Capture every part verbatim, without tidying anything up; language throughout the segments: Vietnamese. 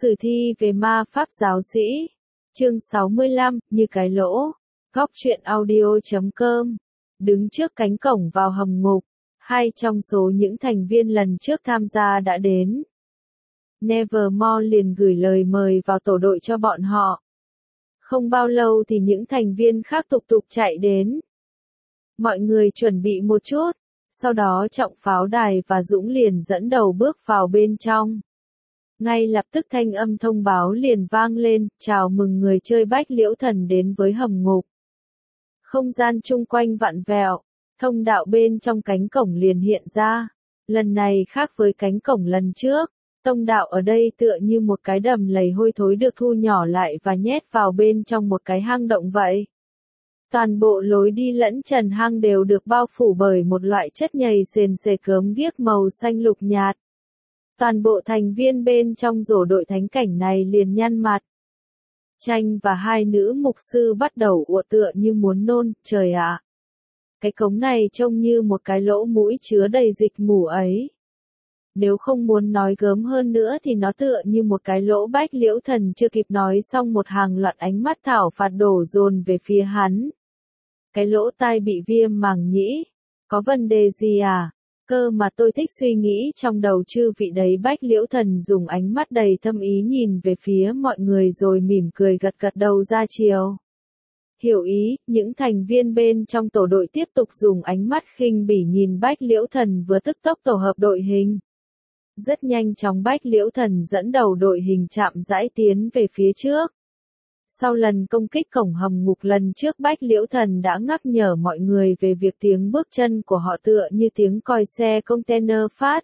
Sử thi về ma pháp giáo sĩ. Chương sáu mươi lăm, như cái lỗ. Góc truyện audio chấm com. Đứng trước cánh cổng vào hầm ngục, hai trong số những thành viên lần trước tham gia đã đến. Nevermore liền gửi lời mời vào tổ đội cho bọn họ. Không bao lâu thì những thành viên khác tục tục chạy đến. Mọi người chuẩn bị một chút, sau đó Trọng Pháo Đài và Dũng liền dẫn đầu bước vào bên trong. Ngay lập tức thanh âm thông báo liền vang lên, chào mừng người chơi Bách Liễu Thần đến với hầm ngục. Không gian chung quanh vặn vẹo, thông đạo bên trong cánh cổng liền hiện ra. Lần này khác với cánh cổng lần trước, thông đạo ở đây tựa như một cái đầm lầy hôi thối được thu nhỏ lại và nhét vào bên trong một cái hang động vậy. Toàn bộ lối đi lẫn trần hang đều được bao phủ bởi một loại chất nhầy sền sệt gớm ghiếc màu xanh lục nhạt. Toàn bộ thành viên bên trong rổ đội thánh cảnh này liền nhăn mặt. Tranh và hai nữ mục sư bắt đầu ùa tựa như muốn nôn, trời ạ! Cái cống này trông như một cái lỗ mũi chứa đầy dịch mù ấy. Nếu không muốn nói gớm hơn nữa thì nó tựa như một cái lỗ. Bách Liễu Thần chưa kịp nói xong một hàng loạt ánh mắt thảo phạt đổ dồn về phía hắn. Cái lỗ tai bị viêm màng nhĩ. Có vấn đề gì à? Cơ mà tôi thích suy nghĩ trong đầu chư vị đấy. Bách Liễu Thần dùng ánh mắt đầy thâm ý nhìn về phía mọi người rồi mỉm cười gật gật đầu ra chiều. Hiểu ý, những thành viên bên trong tổ đội tiếp tục dùng ánh mắt khinh bỉ nhìn Bách Liễu Thần vừa tức tốc tổ hợp đội hình. Rất nhanh chóng Bách Liễu Thần dẫn đầu đội hình chạm rãi tiến về phía trước. Sau lần công kích cổng hầm ngục lần trước Bách Liễu Thần đã nhắc nhở mọi người về việc tiếng bước chân của họ tựa như tiếng còi xe container phát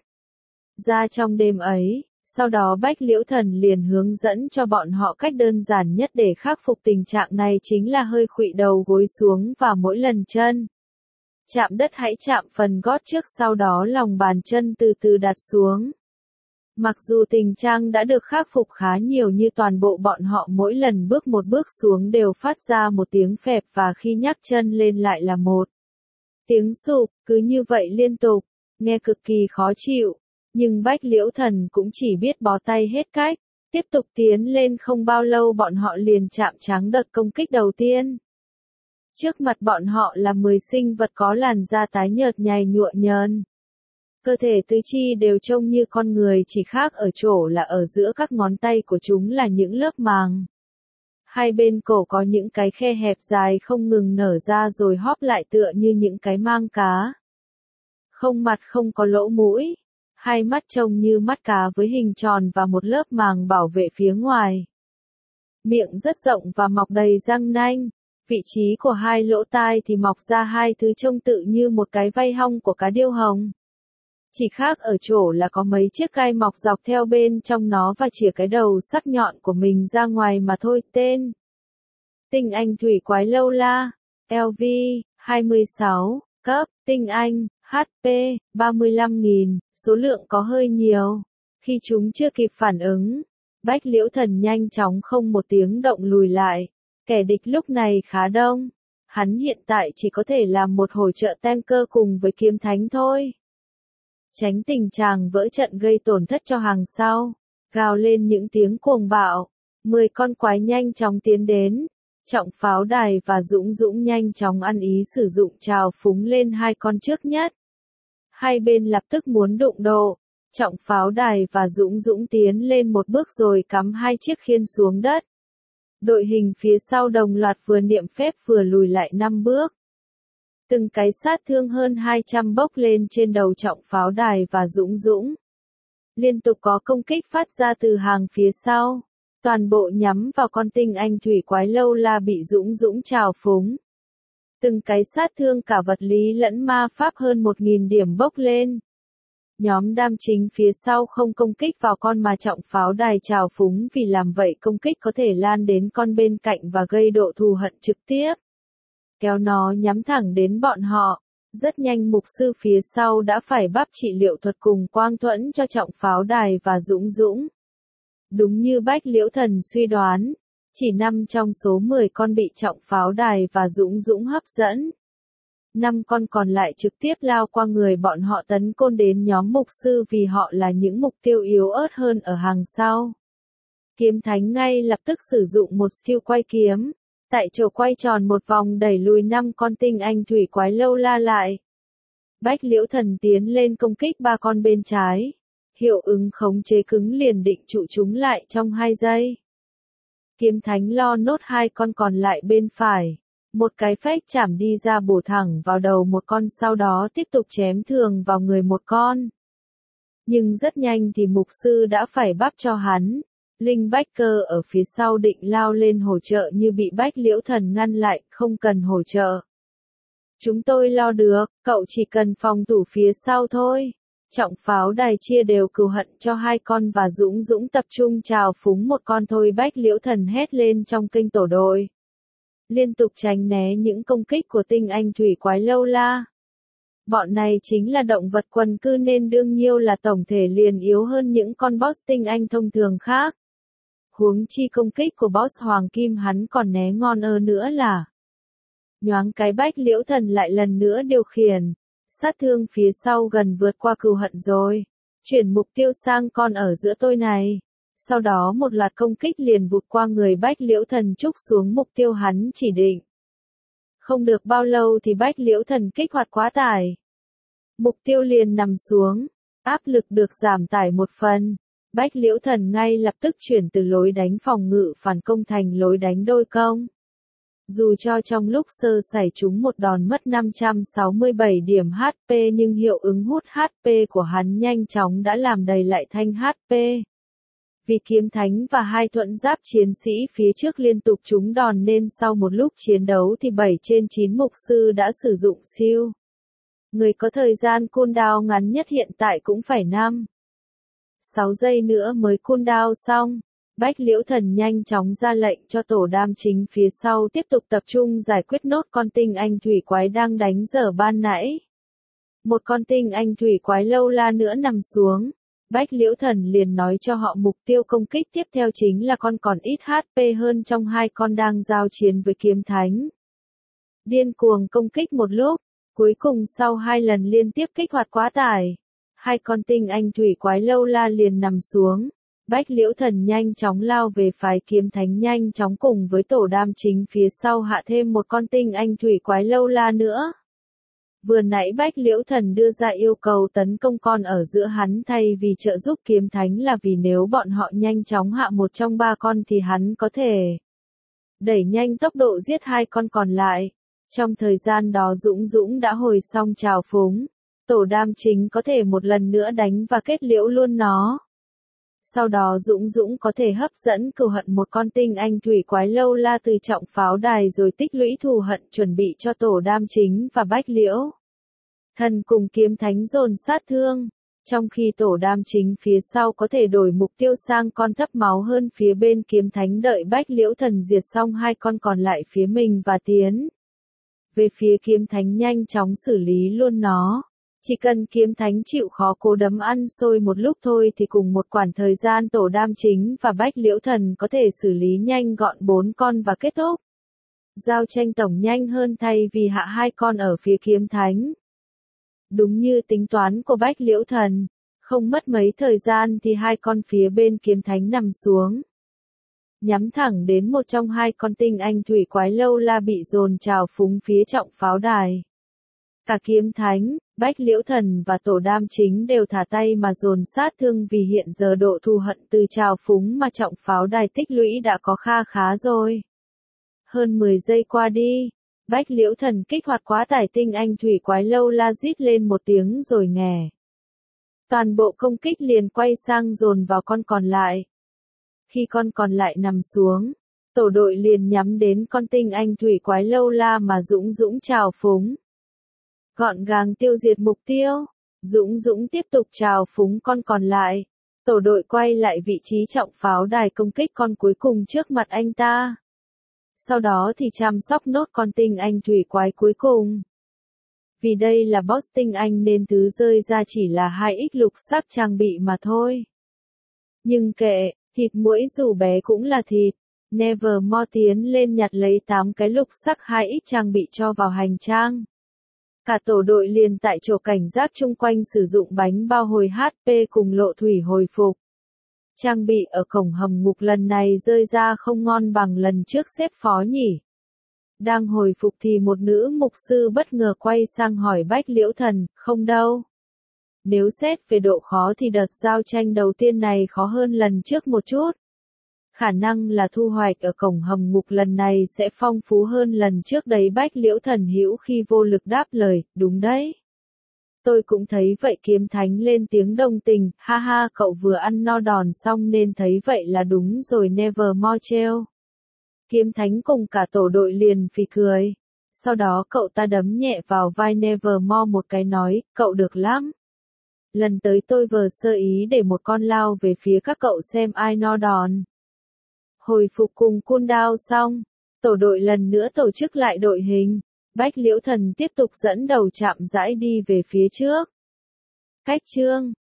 ra trong đêm ấy. Sau đó Bách Liễu Thần liền hướng dẫn cho bọn họ cách đơn giản nhất để khắc phục tình trạng này chính là hơi khuỵu đầu gối xuống và mỗi lần chân chạm đất hãy chạm phần gót trước, sau đó lòng bàn chân từ từ đặt xuống. Mặc dù tình trạng đã được khắc phục khá nhiều như toàn bộ bọn họ mỗi lần bước một bước xuống đều phát ra một tiếng phẹp và khi nhắc chân lên lại là một tiếng sụp, cứ như vậy liên tục, nghe cực kỳ khó chịu. Nhưng Bách Liễu Thần cũng chỉ biết bó tay hết cách, tiếp tục tiến lên. Không bao lâu bọn họ liền chạm trắng đợt công kích đầu tiên. Trước mặt bọn họ là mười sinh vật có làn da tái nhợt nhầy nhụa nhờn. Cơ thể tứ chi đều trông như con người, chỉ khác ở chỗ là ở giữa các ngón tay của chúng là những lớp màng. Hai bên cổ có những cái khe hẹp dài không ngừng nở ra rồi hóp lại tựa như những cái mang cá. Không mặt, không có lỗ mũi. Hai mắt trông như mắt cá với hình tròn và một lớp màng bảo vệ phía ngoài. Miệng rất rộng và mọc đầy răng nanh. Vị trí của hai lỗ tai thì mọc ra hai thứ trông tự như một cái vây hông của cá điêu hồng. Chỉ khác ở chỗ là có mấy chiếc gai mọc dọc theo bên trong nó và chìa cái đầu sắc nhọn của mình ra ngoài mà thôi. Tên: Tinh Anh Thủy Quái Lâu La. lờ vê hai mươi sáu. Cấp: Tinh Anh. hát pê: ba mươi lăm nghìn. Số lượng có hơi nhiều. Khi chúng chưa kịp phản ứng, Bách Liễu Thần nhanh chóng không một tiếng động lùi lại. Kẻ địch lúc này khá đông. Hắn hiện tại chỉ có thể làm một hỗ trợ tanker cùng với kiếm thánh thôi. Tránh tình trạng vỡ trận gây tổn thất cho hàng sau. Gào lên những tiếng cuồng bạo. Mười con quái nhanh chóng tiến đến. Trọng Pháo Đài và Dũng Dũng nhanh chóng ăn ý sử dụng trào phúng lên hai con trước nhất. Hai bên lập tức muốn đụng độ. Trọng Pháo Đài và Dũng Dũng tiến lên một bước rồi cắm hai chiếc khiên xuống đất. Đội hình phía sau đồng loạt vừa niệm phép vừa lùi lại năm bước. Từng cái sát thương hơn hai trăm bốc lên trên đầu Trọng Pháo Đài và Dũng Dũng. Liên tục có công kích phát ra từ hàng phía sau. Toàn bộ nhắm vào con Tinh Anh Thủy Quái Lâu La bị Dũng Dũng trào phúng. Từng cái sát thương cả vật lý lẫn ma pháp hơn một nghìn điểm bốc lên. Nhóm đam chính phía sau không công kích vào con mà Trọng Pháo Đài trào phúng vì làm vậy công kích có thể lan đến con bên cạnh và gây độ thù hận trực tiếp. Kéo nó nhắm thẳng đến bọn họ. Rất nhanh mục sư phía sau đã phải bắp trị liệu thuật cùng quang thuẫn cho Trọng Pháo Đài và Dũng Dũng. Đúng như Bách Liễu Thần suy đoán, chỉ năm trong số mười con bị Trọng Pháo Đài và Dũng Dũng hấp dẫn. Năm con còn lại trực tiếp lao qua người bọn họ tấn công đến nhóm mục sư vì họ là những mục tiêu yếu ớt hơn ở hàng sau. Kiếm thánh ngay lập tức sử dụng một skill quay kiếm. Tại chỗ quay tròn một vòng đẩy lùi năm con tinh anh thủy quái lâu la lại. Bách liễu thần tiến lên công kích ba con bên trái. Hiệu ứng khống chế cứng liền định trụ chúng lại trong hai giây. Kiếm thánh lo nốt hai con còn lại bên phải. Một cái phách chảm đi ra bổ thẳng vào đầu một con, sau đó tiếp tục chém thường vào người một con. Nhưng rất nhanh thì mục sư đã phải bắp cho hắn. Linh bách cơ ở phía sau định lao lên hỗ trợ như bị bách liễu thần ngăn lại, không cần hỗ trợ. Chúng tôi lo được, cậu chỉ cần phòng thủ phía sau thôi. Trọng pháo đài chia đều cừu hận cho hai con và Dũng Dũng tập trung trào phúng một con thôi, bách liễu thần hét lên trong kênh tổ đội. Liên tục tránh né những công kích của tinh anh thủy quái lâu la. Bọn này chính là động vật quần cư nên đương nhiêu là tổng thể liền yếu hơn những con boss tinh anh thông thường khác. Huống chi công kích của boss Hoàng Kim hắn còn né ngon ơ nữa là. Nhoáng cái bách liễu thần lại lần nữa điều khiển. Sát thương phía sau gần vượt qua cừu hận rồi. Chuyển mục tiêu sang con ở giữa tôi này. Sau đó một loạt công kích liền vụt qua người bách liễu thần trúc xuống mục tiêu hắn chỉ định. Không được bao lâu thì bách liễu thần kích hoạt quá tải. Mục tiêu liền nằm xuống. Áp lực được giảm tải một phần. Bách liễu thần ngay lập tức chuyển từ lối đánh phòng ngự phản công thành lối đánh đôi công. Dù cho trong lúc sơ sẩy chúng một đòn mất năm trăm sáu mươi bảy điểm hát pê nhưng hiệu ứng hút hát pê của hắn nhanh chóng đã làm đầy lại thanh hát pê. Vì kiếm thánh và hai thuẫn giáp chiến sĩ phía trước liên tục trúng đòn nên sau một lúc chiến đấu thì bảy trên chín mục sư đã sử dụng siêu. Người có thời gian cooldown ngắn nhất hiện tại cũng phải năm sáu giây nữa mới cooldown xong. Bách liễu thần nhanh chóng ra lệnh cho tổ đam chính phía sau tiếp tục tập trung giải quyết nốt con tinh anh thủy quái đang đánh dở ban nãy. Một con tinh anh thủy quái lâu la nữa nằm xuống. Bách liễu thần liền nói cho họ mục tiêu công kích tiếp theo chính là con còn ít hát pê hơn trong hai con đang giao chiến với kiếm thánh. Điên cuồng công kích một lúc, cuối cùng sau hai lần liên tiếp kích hoạt quá tải. Hai con tinh anh thủy quái lâu la liền nằm xuống. Bách liễu thần nhanh chóng lao về phái kiếm thánh nhanh chóng cùng với tổ đam chính phía sau hạ thêm một con tinh anh thủy quái lâu la nữa. Vừa nãy bách liễu thần đưa ra yêu cầu tấn công con ở giữa hắn thay vì trợ giúp kiếm thánh là vì nếu bọn họ nhanh chóng hạ một trong ba con thì hắn có thể đẩy nhanh tốc độ giết hai con còn lại. Trong thời gian đó Dũng Dũng đã hồi xong trào phúng. Tổ đam chính có thể một lần nữa đánh và kết liễu luôn nó. Sau đó Dũng Dũng có thể hấp dẫn cừu hận một con tinh anh thủy quái lâu la từ trọng pháo đài rồi tích lũy thù hận chuẩn bị cho tổ đam chính và bách liễu thần cùng kiếm thánh dồn sát thương. Trong khi tổ đam chính phía sau có thể đổi mục tiêu sang con thấp máu hơn phía bên kiếm thánh đợi bách liễu thần diệt xong hai con còn lại phía mình và tiến về phía kiếm thánh nhanh chóng xử lý luôn nó. Chỉ cần kiếm thánh chịu khó cố đấm ăn xôi một lúc thôi thì cùng một khoảng thời gian tổ đam chính và bách liễu thần có thể xử lý nhanh gọn bốn con và kết thúc. Giao tranh tổng nhanh hơn thay vì hạ hai con ở phía kiếm thánh. Đúng như tính toán của bách liễu thần, không mất mấy thời gian thì hai con phía bên kiếm thánh nằm xuống. Nhắm thẳng đến một trong hai con tinh anh thủy quái lâu la bị dồn trào phúng phía trọng pháo đài. Cả kiếm thánh, bách liễu thần và tổ đam chính đều thả tay mà dồn sát thương vì hiện giờ độ thù hận từ trào phúng mà trọng pháo đài tích lũy đã có kha khá rồi. Hơn mười giây qua đi, bách liễu thần kích hoạt quá tải tinh anh thủy quái lâu la rít lên một tiếng rồi nghè. Toàn bộ công kích liền quay sang dồn vào con còn lại. Khi con còn lại nằm xuống, tổ đội liền nhắm đến con tinh anh thủy quái lâu la mà Dũng Dũng trào phúng. Gọn gàng tiêu diệt mục tiêu, Dũng Dũng tiếp tục trào phúng con còn lại. Tổ đội quay lại vị trí trọng pháo đài công kích con cuối cùng trước mặt anh ta. Sau đó thì chăm sóc nốt con tinh anh thủy quái cuối cùng. Vì đây là boss tinh anh nên thứ rơi ra chỉ là hai x lục sắc trang bị mà thôi. Nhưng kệ, thịt muỗi dù bé cũng là thịt. Nevermore tiến lên nhặt lấy tám cái lục sắc hai x trang bị cho vào hành trang. Cả tổ đội liền tại chỗ cảnh giác chung quanh sử dụng bánh bao hồi hát pê cùng lộ thủy hồi phục. Trang bị ở cổng hầm ngục lần này rơi ra không ngon bằng lần trước xếp phó nhỉ. Đang hồi phục thì một nữ mục sư bất ngờ quay sang hỏi Bách Liễu Thần, không đâu. Nếu xét về độ khó thì đợt giao tranh đầu tiên này khó hơn lần trước một chút. Khả năng là thu hoạch ở cổng hầm ngục lần này sẽ phong phú hơn lần trước đấy. Bách Liễu Thần hữu khi vô lực đáp lời, đúng đấy. Tôi cũng thấy vậy. Kiếm Thánh lên tiếng đồng tình, ha ha, cậu vừa ăn no đòn xong nên thấy vậy là đúng rồi. Nevermore trêu. Kiếm Thánh cùng cả tổ đội liền phì cười. Sau đó cậu ta đấm nhẹ vào vai Nevermore một cái nói, cậu được lắm. Lần tới tôi vờ sơ ý để một con lao về phía các cậu xem ai no đòn. Hồi phục cùng cooldown xong, tổ đội lần nữa tổ chức lại đội hình. Bách Liễu Thần tiếp tục dẫn đầu chạm rãi đi về phía trước. Cách chương